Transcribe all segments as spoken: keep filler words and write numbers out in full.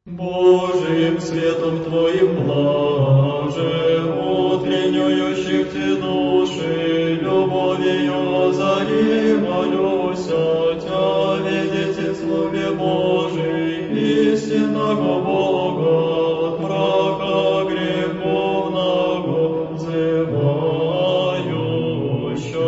Божиим светом Твоим блаже, утреннюющих Те души, любовью озари, молюся Тя, видите в Слове Божий, истинного Бога, от мрака греховного взывающа.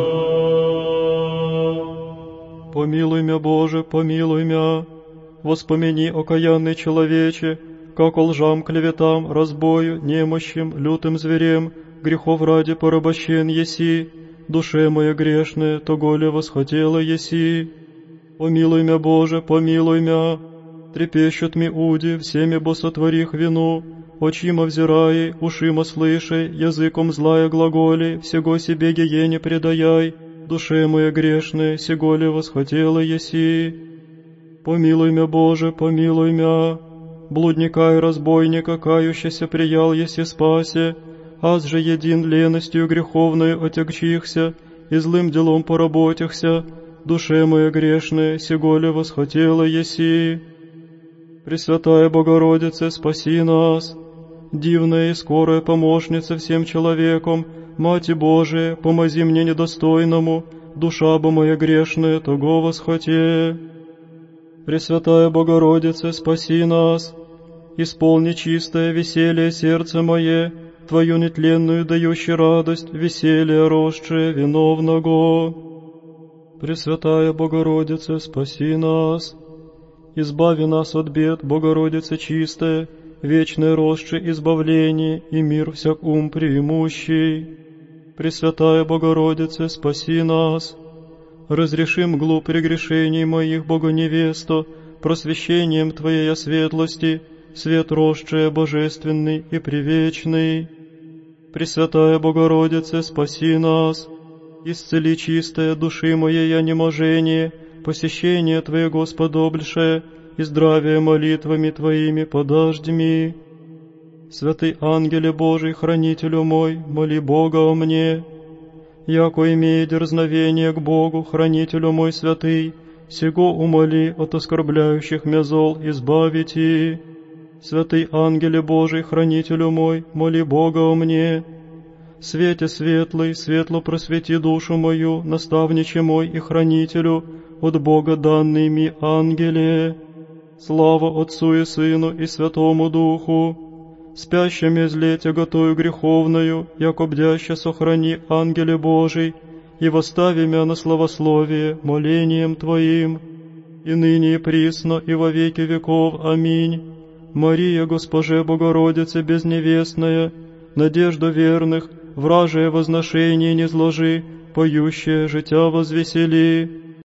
Помилуй мя, Боже, помилуй мя. Воспомени, окаянный человече, как о лжам, клеветам, разбою, немощим, лютым зверем, грехов ради порабощен еси, душе моя грешная, тоголе восхотела еси. Помилуй мя, Боже, помилуй мя, трепещут ми уди, всеми бо сотворих вину, очима взирай, ушима слышай, языком злая глаголи, всего себе гиене предаяй, душе моя грешная, сеголе восхотела еси. Помилуй мя, Боже, помилуй мя, блудника и разбойника, кающийся приял еси спасе, аз же един леностью греховной отягчихся, и злым делом поработихся, душе моя грешная, сеголе восхотела еси. Пресвятая Богородице, спаси нас, дивная и скорая помощница всем человеком, Мати Божия, помози мне недостойному, душа бы моя грешная, того восхоте. Пресвятая Богородице, спаси нас, исполни чистое веселье сердце мое, Твою нетленную дающий радость, веселье росшее виновного. Пресвятая Богородице, спаси нас, избави нас от бед, Богородице чистая, вечное росшее избавление и мир всяк ум преимущий. Пресвятая Богородице, спаси нас, разрешим глуп прегрешений моих, Богоневесто, просвещением Твоей светлости, свет росшее божественный и привечный. Пресвятая Богородице, спаси нас, исцели чистое души моей онеможение, посещение Твое, Господобльшее, и здравие молитвами Твоими подождми. Святый ангеле Божий, хранителю мой, моли Бога о мне. Яко имея дерзновение к Богу, хранителю мой святый, сего умоли от оскорбляющих мя зол избавите. Святый ангеле Божий, хранителю мой, моли Бога о мне. Свете светлый, светло просвети душу мою, наставниче мой и хранителю, от Бога данный ми ангеле. Слава Отцу и Сыну и Святому Духу. Спящими зле тяготою греховною, яко бдяще сохрани, ангеле Божий, и восстави мя на славословие молением Твоим, и ныне и присно, и во веки веков. Аминь. Мария, Госпоже Богородице безневестная, надежда верных, вражие возношение не зложи, поющее життя возвесели.